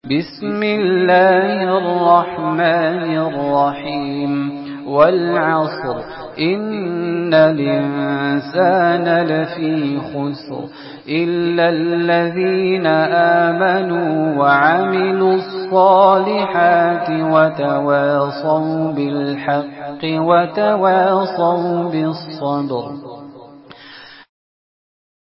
بسم الله الرحمن الرحيم والعصر إن الإنسان لفي خسر إلا الذين آمنوا وعملوا الصالحات وتواصوا بالحق وتواصوا بالصبر.